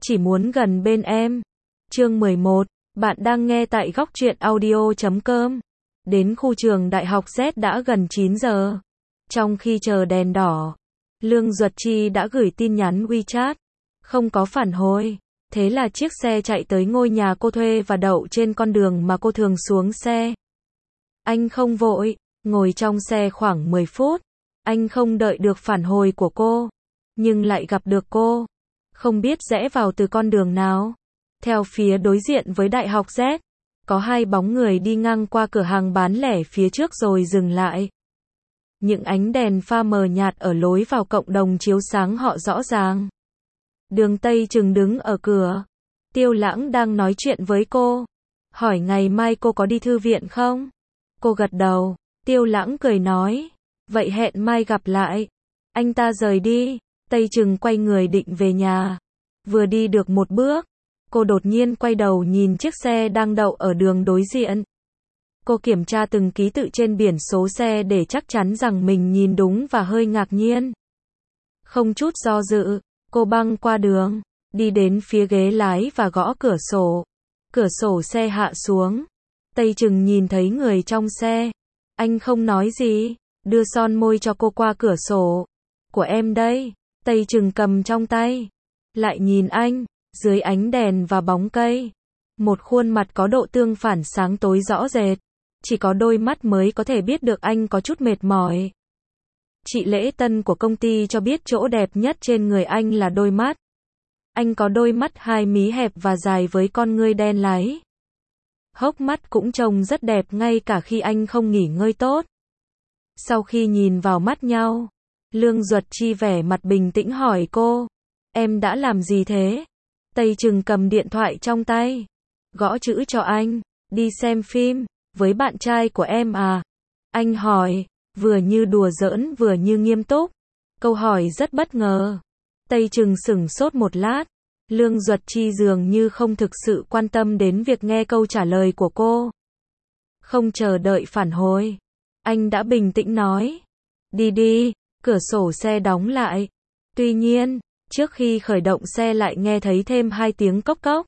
chỉ muốn gần bên em. Chương 11, bạn đang nghe tại góc truyện audio.com. Đến khu trường Đại học Z đã gần 9 giờ. Trong khi chờ đèn đỏ, Lương Duật Chi đã gửi tin nhắn WeChat. Không có phản hồi. Thế là chiếc xe chạy tới ngôi nhà cô thuê và đậu trên con đường mà cô thường xuống xe. Anh không vội, ngồi trong xe khoảng 10 phút. Anh không đợi được phản hồi của cô, nhưng lại gặp được cô. Không biết rẽ vào từ con đường nào. Theo phía đối diện với Đại học Z, có hai bóng người đi ngang qua cửa hàng bán lẻ phía trước rồi dừng lại. Những ánh đèn pha mờ nhạt ở lối vào cộng đồng chiếu sáng họ rõ ràng. Đường Tây Trừng đứng ở cửa. Tiêu Lãng đang nói chuyện với cô. Hỏi ngày mai cô có đi thư viện không? Cô gật đầu. Tiêu Lãng cười nói. Vậy hẹn mai gặp lại. Anh ta rời đi. Tây Trừng quay người định về nhà. Vừa đi được một bước, cô đột nhiên quay đầu nhìn chiếc xe đang đậu ở đường đối diện. Cô kiểm tra từng ký tự trên biển số xe để chắc chắn rằng mình nhìn đúng và hơi ngạc nhiên. Không chút do dự, cô băng qua đường, đi đến phía ghế lái và gõ cửa sổ. Cửa sổ xe hạ xuống. Tây Trừng nhìn thấy người trong xe. Anh không nói gì, đưa son môi cho cô qua cửa sổ. Của em đây. Tây Trừng cầm trong tay. Lại nhìn anh, dưới ánh đèn và bóng cây. Một khuôn mặt có độ tương phản sáng tối rõ rệt. Chỉ có đôi mắt mới có thể biết được anh có chút mệt mỏi. Chị lễ tân của công ty cho biết chỗ đẹp nhất trên người anh là đôi mắt. Anh có đôi mắt hai mí hẹp và dài với con ngươi đen láy. Hốc mắt cũng trông rất đẹp ngay cả khi anh không nghỉ ngơi tốt. Sau khi nhìn vào mắt nhau, Lương Duật Chi vẻ mặt bình tĩnh hỏi cô. Em đã làm gì thế? Tây Trừng cầm điện thoại trong tay. Gõ chữ cho anh. Đi xem phim. Với bạn trai của em à? Anh hỏi. Vừa như đùa giỡn vừa như nghiêm túc. Câu hỏi rất bất ngờ. Tây Trừng sửng sốt một lát. Lương Duật Chi dường như không thực sự quan tâm đến việc nghe câu trả lời của cô. Không chờ đợi phản hồi, anh đã bình tĩnh nói. Đi đi. Cửa sổ xe đóng lại. Tuy nhiên, trước khi khởi động xe lại nghe thấy thêm hai tiếng cốc cốc.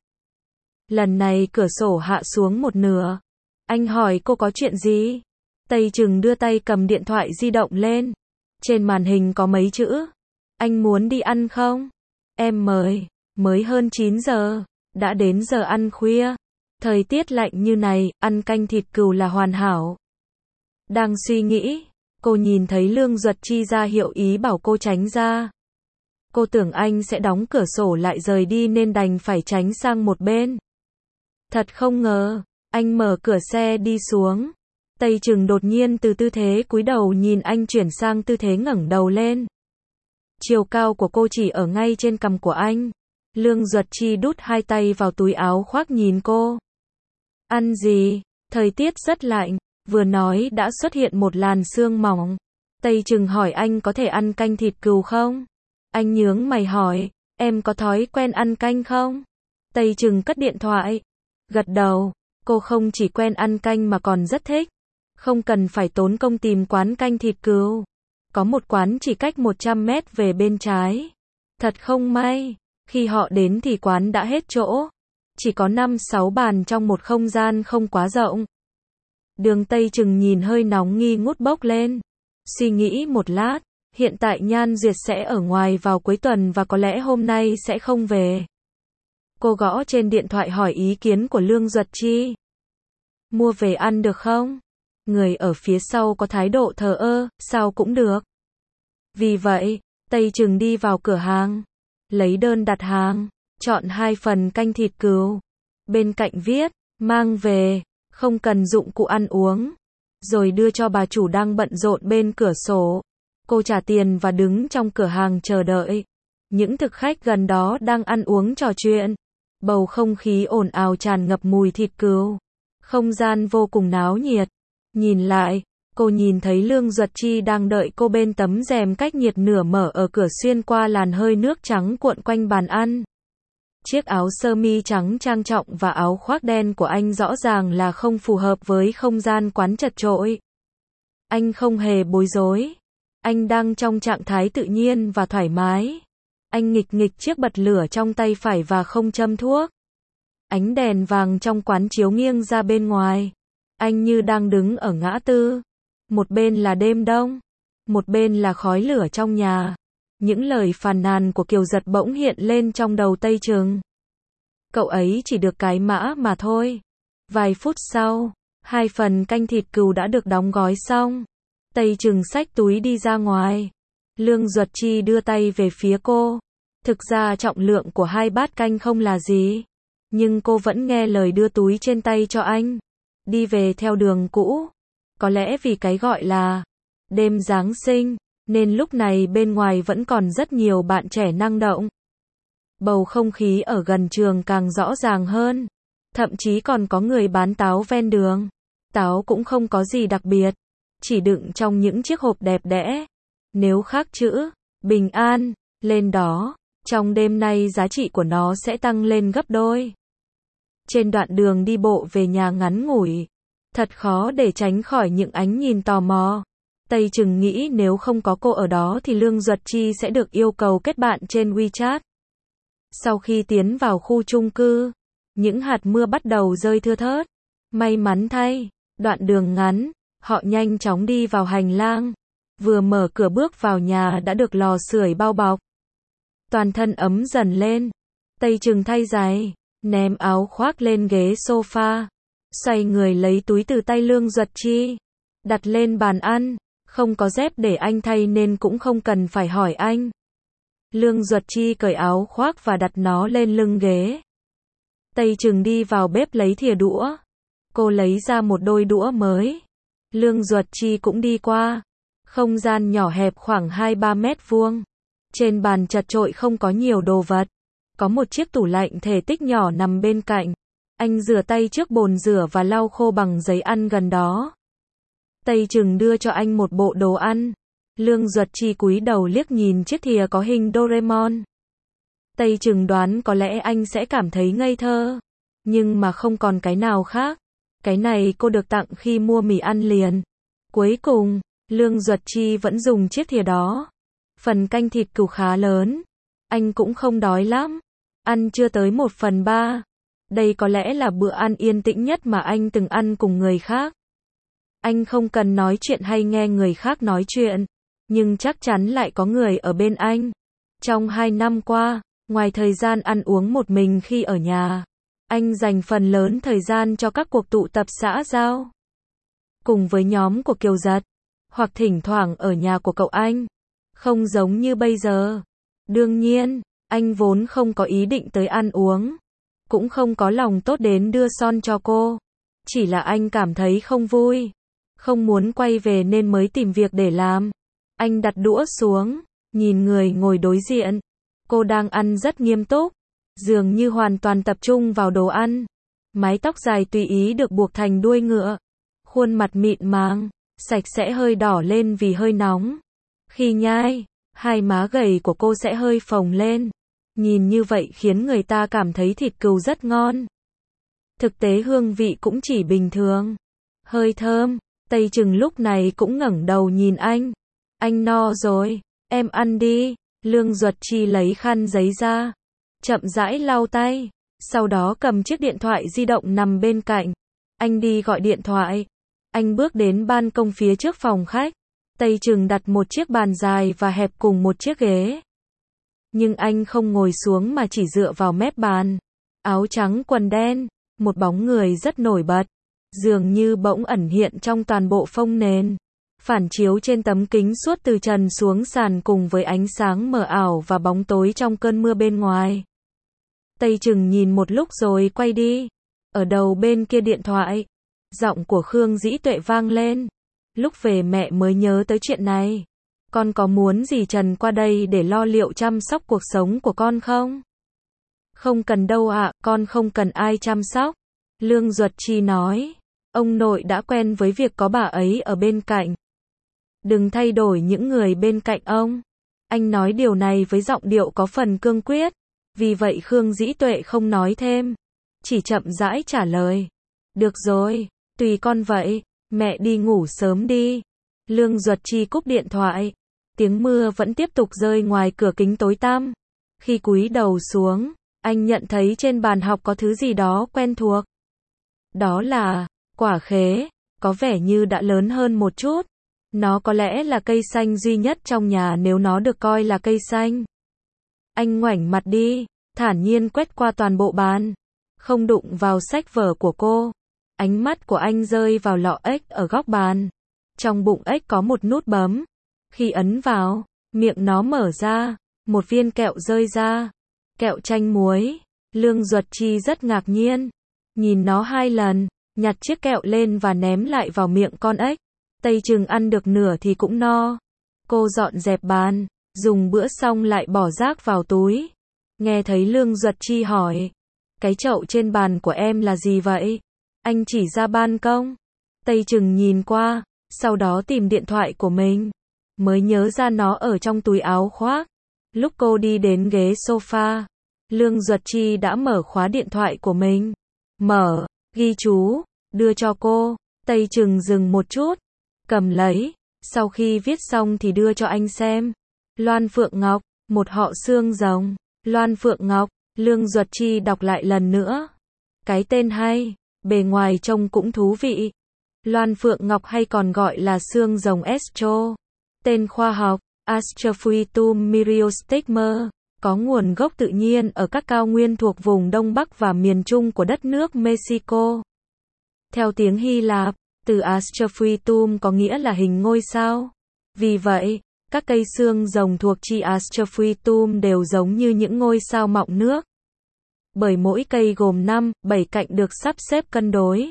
Lần này cửa sổ hạ xuống một nửa. Anh hỏi cô có chuyện gì? Tây Trừng đưa tay cầm điện thoại di động lên. Trên màn hình có mấy chữ. Anh muốn đi ăn không? Em mời. Mới hơn 9 giờ. Đã đến giờ ăn khuya. Thời tiết lạnh như này, ăn canh thịt cừu là hoàn hảo. Đang suy nghĩ, cô nhìn thấy Lương Duật Chi ra hiệu ý bảo cô tránh ra. Cô tưởng anh sẽ đóng cửa sổ lại rời đi nên đành phải tránh sang một bên. Thật không ngờ, anh mở cửa xe đi xuống. Tây Trừng đột nhiên từ tư thế cúi đầu nhìn anh chuyển sang tư thế ngẩng đầu lên. Chiều cao của cô chỉ ở ngay trên cằm của anh. Lương Duật Chi đút hai tay vào túi áo khoác nhìn cô. Ăn gì? Thời tiết rất lạnh. Vừa nói đã xuất hiện một làn sương mỏng. Tây Trừng hỏi anh có thể ăn canh thịt cừu không? Anh nhướng mày hỏi, em có thói quen ăn canh không? Tây Trừng cất điện thoại. Gật đầu, cô không chỉ quen ăn canh mà còn rất thích. Không cần phải tốn công tìm quán canh thịt cừu. Có một quán chỉ cách 100 mét về bên trái. Thật không may, khi họ đến thì quán đã hết chỗ. Chỉ có 5-6 bàn trong một không gian không quá rộng. Đường Tây Trừng nhìn hơi nóng nghi ngút bốc lên. Suy nghĩ một lát, hiện tại Nhan Duyệt sẽ ở ngoài vào cuối tuần và có lẽ hôm nay sẽ không về. Cô gõ trên điện thoại hỏi ý kiến của Lương Duật Chi. Mua về ăn được không? Người ở phía sau có thái độ thờ ơ, sao cũng được. Vì vậy, Tây Trừng đi vào cửa hàng, lấy đơn đặt hàng, chọn 2 phần canh thịt cừu. Bên cạnh viết, mang về, không cần dụng cụ ăn uống. Rồi đưa cho bà chủ đang bận rộn bên cửa sổ. Cô trả tiền và đứng trong cửa hàng chờ đợi. Những thực khách gần đó đang ăn uống trò chuyện. Bầu không khí ồn ào tràn ngập mùi thịt cừu. Không gian vô cùng náo nhiệt. Nhìn lại, cô nhìn thấy Lương Duật Chi đang đợi cô bên tấm rèm cách nhiệt nửa mở ở cửa xuyên qua làn hơi nước trắng cuộn quanh bàn ăn. Chiếc áo sơ mi trắng trang trọng và áo khoác đen của anh rõ ràng là không phù hợp với không gian quán chật chội. Anh không hề bối rối. Anh đang trong trạng thái tự nhiên và thoải mái. Anh nghịch nghịch chiếc bật lửa trong tay phải và không châm thuốc. Ánh đèn vàng trong quán chiếu nghiêng ra bên ngoài. Anh như đang đứng ở ngã tư. Một bên là đêm đông, một bên là khói lửa trong nhà. Những lời phàn nàn của Kiều Giật bỗng hiện lên trong đầu Tây Trừng. Cậu ấy chỉ được cái mã mà thôi. Vài phút sau, 2 phần canh thịt cừu đã được đóng gói xong. Tây Trừng xách túi đi ra ngoài. Lương Duật Chi đưa tay về phía cô. Thực ra trọng lượng của 2 bát canh không là gì. Nhưng cô vẫn nghe lời đưa túi trên tay cho anh. Đi về theo đường cũ. Có lẽ vì cái gọi là đêm Giáng sinh, nên lúc này bên ngoài vẫn còn rất nhiều bạn trẻ năng động. Bầu không khí ở gần trường càng rõ ràng hơn. Thậm chí còn có người bán táo ven đường. Táo cũng không có gì đặc biệt. Chỉ đựng trong những chiếc hộp đẹp đẽ. Nếu khắc chữ bình an lên đó, trong đêm nay giá trị của nó sẽ tăng lên gấp đôi. Trên đoạn đường đi bộ về nhà ngắn ngủi, thật khó để tránh khỏi những ánh nhìn tò mò. Tây Trừng nghĩ nếu không có cô ở đó thì Lương Duật Chi sẽ được yêu cầu kết bạn trên WeChat. Sau khi tiến vào khu chung cư, những hạt mưa bắt đầu rơi thưa thớt. May mắn thay, đoạn đường ngắn, họ nhanh chóng đi vào hành lang. Vừa mở cửa bước vào nhà đã được lò sưởi bao bọc. Toàn thân ấm dần lên. Tây Trừng thay giày, ném áo khoác lên ghế sofa. Xoay người lấy túi từ tay Lương Duật Chi. Đặt lên bàn ăn. Không có dép để anh thay nên cũng không cần phải hỏi anh. Lương Duật Chi cởi áo khoác và đặt nó lên lưng ghế. Tây Trừng đi vào bếp lấy thìa đũa. Cô lấy ra một đôi đũa mới. Lương Duật Chi cũng đi qua. Không gian nhỏ hẹp khoảng 2-3 mét vuông. Trên bàn chật chội không có nhiều đồ vật. Có một chiếc tủ lạnh thể tích nhỏ nằm bên cạnh. Anh rửa tay trước bồn rửa và lau khô bằng giấy ăn gần đó. Tây Trừng đưa cho anh một bộ đồ ăn. Lương Duật Chi cúi đầu liếc nhìn chiếc thìa có hình Doraemon. Tây Trừng đoán có lẽ anh sẽ cảm thấy ngây thơ. Nhưng mà không còn cái nào khác. Cái này cô được tặng khi mua mì ăn liền. Cuối cùng, Lương Duật Chi vẫn dùng chiếc thìa đó. Phần canh thịt cừu khá lớn. Anh cũng không đói lắm. Ăn chưa tới 1/3. Đây có lẽ là bữa ăn yên tĩnh nhất mà anh từng ăn cùng người khác. Anh không cần nói chuyện hay nghe người khác nói chuyện. Nhưng chắc chắn lại có người ở bên anh. Trong 2 năm qua, ngoài thời gian ăn uống một mình khi ở nhà, anh dành phần lớn thời gian cho các cuộc tụ tập xã giao. Cùng với nhóm của Kiều Giật. Hoặc thỉnh thoảng ở nhà của cậu anh. Không giống như bây giờ. Đương nhiên, anh vốn không có ý định tới ăn uống. Cũng không có lòng tốt đến đưa son cho cô. Chỉ là anh cảm thấy không vui. Không muốn quay về nên mới tìm việc để làm. Anh đặt đũa xuống, nhìn người ngồi đối diện. Cô đang ăn rất nghiêm túc. Dường như hoàn toàn tập trung vào đồ ăn. Mái tóc dài tùy ý được buộc thành đuôi ngựa. Khuôn mặt mịn màng, sạch sẽ hơi đỏ lên vì hơi nóng. Khi nhai, hai má gầy của cô sẽ hơi phồng lên. Nhìn như vậy khiến người ta cảm thấy thịt cừu rất ngon. Thực tế hương vị cũng chỉ bình thường. Hơi thơm. Tây Trừng lúc này cũng ngẩng đầu nhìn anh. Anh no rồi, em ăn đi. Lương Duật Chi lấy khăn giấy ra. Chậm rãi lau tay. Sau đó cầm chiếc điện thoại di động nằm bên cạnh. Anh đi gọi điện thoại. Anh bước đến ban công phía trước phòng khách. Tây Trừng đặt một chiếc bàn dài và hẹp cùng một chiếc ghế. Nhưng anh không ngồi xuống mà chỉ dựa vào mép bàn. Áo trắng quần đen, một bóng người rất nổi bật. Dường như bỗng ẩn hiện trong toàn bộ phông nền. Phản chiếu trên tấm kính suốt từ trần xuống sàn cùng với ánh sáng mờ ảo và bóng tối trong cơn mưa bên ngoài. Tây Trừng nhìn một lúc rồi quay đi. Ở đầu bên kia điện thoại, giọng của Khương Dĩ Tuệ vang lên. Lúc về mẹ mới nhớ tới chuyện này. Con có muốn dì Trần qua đây để lo liệu chăm sóc cuộc sống của con không? Không cần đâu ạ, con không cần ai chăm sóc. Lương Duật Chi nói. Ông nội đã quen với việc có bà ấy ở bên cạnh. Đừng thay đổi những người bên cạnh ông. Anh nói điều này với giọng điệu có phần cương quyết. Vì vậy Khương Dĩ Tuệ không nói thêm. Chỉ chậm rãi trả lời. Được rồi, tùy con vậy. Mẹ đi ngủ sớm đi. Lương Duật Chi cúp điện thoại. Tiếng mưa vẫn tiếp tục rơi ngoài cửa kính tối tăm. Khi cúi đầu xuống, anh nhận thấy trên bàn học có thứ gì đó quen thuộc. Đó là quả khế, có vẻ như đã lớn hơn một chút. Nó có lẽ là cây xanh duy nhất trong nhà nếu nó được coi là cây xanh. Anh ngoảnh mặt đi, thản nhiên quét qua toàn bộ bàn, không đụng vào sách vở của cô. Ánh mắt của anh rơi vào lọ ếch ở góc bàn. Trong bụng ếch có một nút bấm. Khi ấn vào, miệng nó mở ra, một viên kẹo rơi ra. Kẹo chanh muối. Lương Duật Chi rất ngạc nhiên. Nhìn nó 2 lần, nhặt chiếc kẹo lên và ném lại vào miệng con ếch. Tây Trừng ăn được nửa thì cũng no. Cô dọn dẹp bàn, dùng bữa xong lại bỏ rác vào túi. Nghe thấy Lương Duật Chi hỏi, cái chậu trên bàn của em là gì vậy? Anh chỉ ra ban công. Tây Trừng nhìn qua, sau đó tìm điện thoại của mình. Mới nhớ ra nó ở trong túi áo khoác. Lúc cô đi đến ghế sofa, Lương Duật Chi đã mở khóa điện thoại của mình. Mở, ghi chú, đưa cho cô. Tây Trừng dừng một chút, cầm lấy. Sau khi viết xong thì đưa cho anh xem. Loan Phượng Ngọc, một họ xương rồng. Loan Phượng Ngọc, Lương Duật Chi đọc lại lần nữa. Cái tên hay, bề ngoài trông cũng thú vị. Loan Phượng Ngọc hay còn gọi là xương rồng Astro. Tên khoa học, Astrophytum myriostigmer, có nguồn gốc tự nhiên ở các cao nguyên thuộc vùng Đông Bắc và miền Trung của đất nước Mexico. Theo tiếng Hy Lạp, từ Astrophytum có nghĩa là hình ngôi sao. Vì vậy, các cây xương rồng thuộc chi Astrophytum đều giống như những ngôi sao mọng nước. Bởi mỗi cây gồm 5, 7 cạnh được sắp xếp cân đối.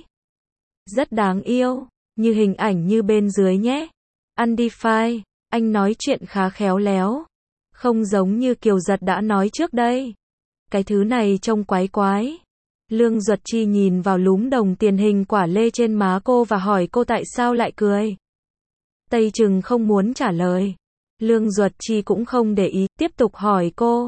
Rất đáng yêu, như hình ảnh như bên dưới nhé. Undefined, anh nói chuyện khá khéo léo. Không giống như Kiều Giật đã nói trước đây. Cái thứ này trông quái quái. Lương Duật Chi nhìn vào lúm đồng tiền hình quả lê trên má cô và hỏi cô tại sao lại cười. Tây Trừng không muốn trả lời. Lương Duật Chi cũng không để ý, tiếp tục hỏi cô.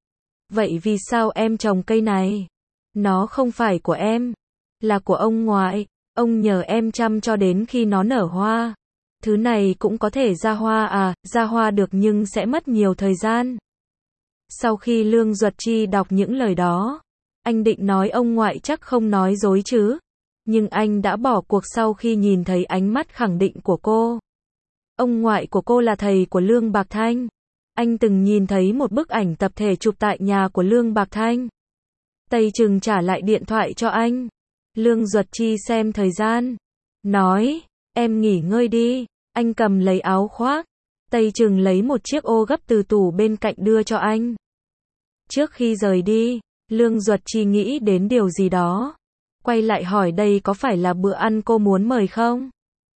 Vậy vì sao em trồng cây này? Nó không phải của em, là của ông ngoại. Ông nhờ em chăm cho đến khi nó nở hoa. Thứ này cũng có thể ra hoa à? Ra hoa được nhưng sẽ mất nhiều thời gian. Sau khi Lương Duật Chi đọc những lời đó, anh định nói ông ngoại chắc không nói dối chứ. Nhưng anh đã bỏ cuộc sau khi nhìn thấy ánh mắt khẳng định của cô. Ông ngoại của cô là thầy của Lương Bạc Thanh. Anh từng nhìn thấy một bức ảnh tập thể chụp tại nhà của Lương Bạc Thanh. Tây Trừng trả lại điện thoại cho anh. Lương Duật Chi xem thời gian. Nói, em nghỉ ngơi đi. Anh cầm lấy áo khoác. Tây Trừng lấy một chiếc ô gấp từ tủ bên cạnh đưa cho anh. Trước khi rời đi, Lương Duật Chi nghĩ đến điều gì đó. Quay lại hỏi đây có phải là bữa ăn cô muốn mời không?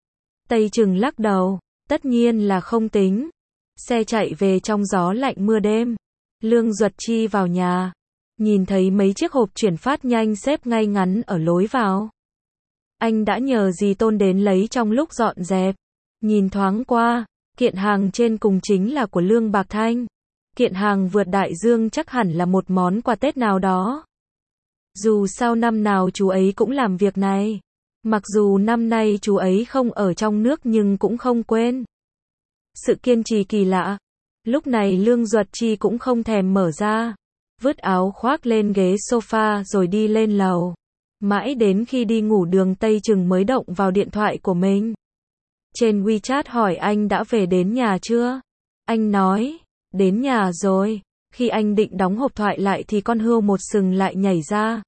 Tây Trừng lắc đầu. Tất nhiên là không tính. Xe chạy về trong gió lạnh mưa đêm. Lương Duật Chi vào nhà. Nhìn thấy mấy chiếc hộp chuyển phát nhanh xếp ngay ngắn ở lối vào. Anh đã nhờ dì Tôn đến lấy trong lúc dọn dẹp. Nhìn thoáng qua, kiện hàng trên cùng chính là của Lương Bạc Thanh. Kiện hàng vượt đại dương chắc hẳn là một món quà Tết nào đó. Dù sao năm nào chú ấy cũng làm việc này. Mặc dù năm nay chú ấy không ở trong nước nhưng cũng không quên. Sự kiên trì kỳ lạ. Lúc này Lương Duật Chi cũng không thèm mở ra. Vứt áo khoác lên ghế sofa rồi đi lên lầu. Mãi đến khi đi ngủ đường Tây Trừng mới động vào điện thoại của mình. Trên WeChat hỏi anh đã về đến nhà chưa? Anh nói, đến nhà rồi. Khi anh định đóng hộp thoại lại thì con hươu một sừng lại nhảy ra.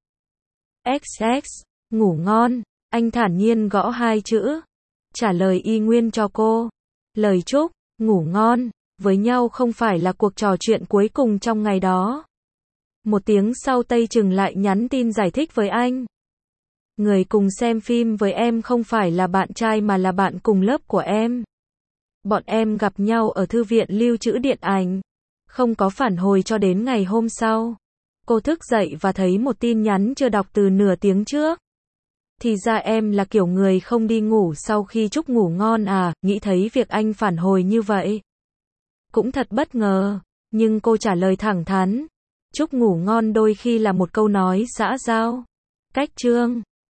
XX, ngủ ngon. Anh thản nhiên gõ 2 chữ. Trả lời y nguyên cho cô. Lời chúc, ngủ ngon, với nhau không phải là cuộc trò chuyện cuối cùng trong ngày đó. Một tiếng sau Tây Trừng lại nhắn tin giải thích với anh. Người cùng xem phim với em không phải là bạn trai mà là bạn cùng lớp của em. Bọn em gặp nhau ở thư viện lưu trữ điện ảnh. Không có phản hồi cho đến ngày hôm sau. Cô thức dậy và thấy một tin nhắn chưa đọc từ nửa tiếng trước. Thì ra em là kiểu người không đi ngủ sau khi chúc ngủ ngon à, nghĩ thấy việc anh phản hồi như vậy. Cũng thật bất ngờ, nhưng cô trả lời thẳng thắn. Chúc ngủ ngon đôi khi là một câu nói xã giao. Cách chương